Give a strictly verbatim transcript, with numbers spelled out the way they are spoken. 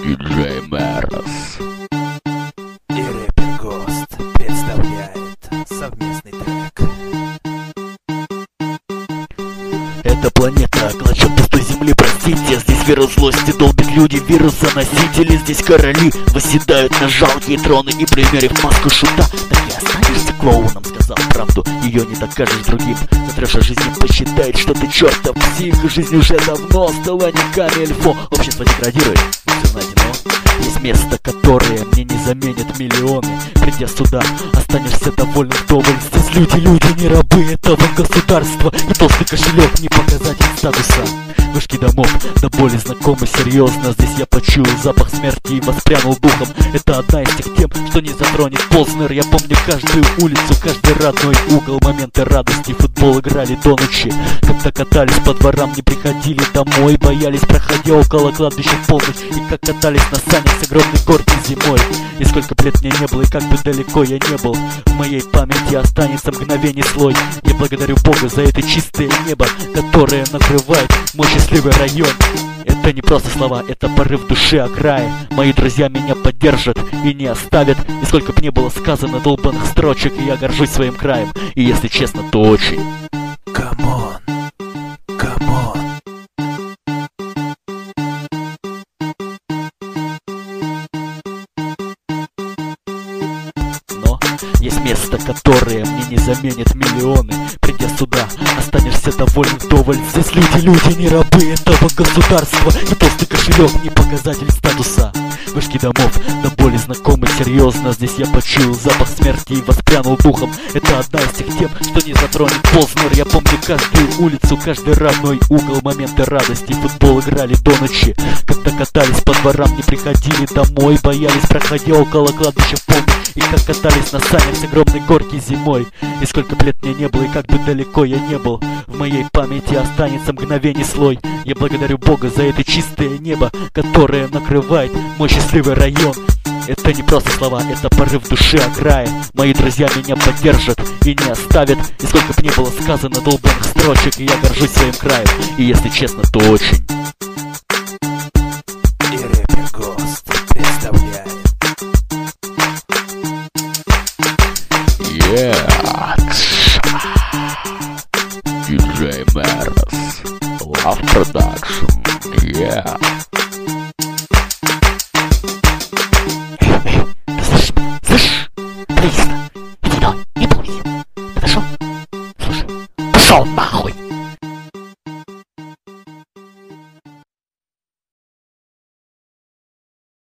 диджей Мэрос и рэпер Гост представляет совместный трек. Эта планета клочок пустой земли, простите. Здесь вирус злости долбит люди, вируса-носители. Здесь короли восседают на жалкие троны. И примерив маску шута, так и останешься клоуном. Сказал правду, ее не докажешь другим. Затрешь о жизни, посчитает, что ты чертов псих. Жизнь уже давно стала не камильфо. Общество деградирует, все знаете, но есть место, которое мне не заменят миллионы. Придя сюда, останешься довольным вдоволь. Здесь люди, люди, не рабы этого государства. И толстый кошелек не показатель статуса. Вышки домов до боли знакомы серьезно. Здесь я почуял запах смерти и воспрянул духом. Это одна из тех тем, что не затронет Познер. Я помню каждую улицу, каждый родной угол. Моменты радости, футбол играли до ночи. Когда катались по дворам, не приходили домой. Боялись, проходя около кладбища в полночь. И как катались на санях с огромной горки зимой. И сколько б лет мне не было, и как бы далеко я не был, в моей памяти останется мгновение слой. Я благодарю Бога за это чистое небо, которое накрывает мой счастливый район. Это не просто слова, это порыв души о крае. Мои друзья меня поддержат и не оставят. И сколько б не было сказано долбанных строчек, и я горжусь своим краем. И если честно, то очень. Камон, камон. Но есть место, которое мне не заменит миллионы. Придя сюда, останешься доволен вдоволь. Здесь люди, люди, не рабы этого государства. И толстый кошелек не показатель статуса. Вышки домов до боли знакомы серьезно. Здесь я почуял запах смерти и воспрянул духом. Это одна из тех тем, что не затронет Познер. Я помню каждую улицу, каждый родной угол. Моменты радости, футбол играли до ночи. Когда катались по дворам, не приходили домой. Боялись, проходя около кладбища в полночь. И как катались на санях с огромной горки зимой. И сколько б лет мне не было, и как бы далеко я не был, в моей памяти останется мгновение слой. Я благодарю Бога за это чистое небо, которое накрывает мой счастливый район. Это не просто слова, это порыв души о крае. Мои друзья меня поддержат и не оставят. И сколько б не было сказано долбанных строчек, и я горжусь своим краем. И если честно, то очень.